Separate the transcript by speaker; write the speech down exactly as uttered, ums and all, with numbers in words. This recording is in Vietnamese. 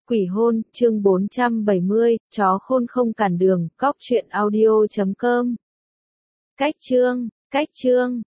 Speaker 1: Quỷ hôn, chương bốn trăm bảy mươi, chó khôn không cản đường, cóc truyện audio chấm com. Cách chương, cách chương,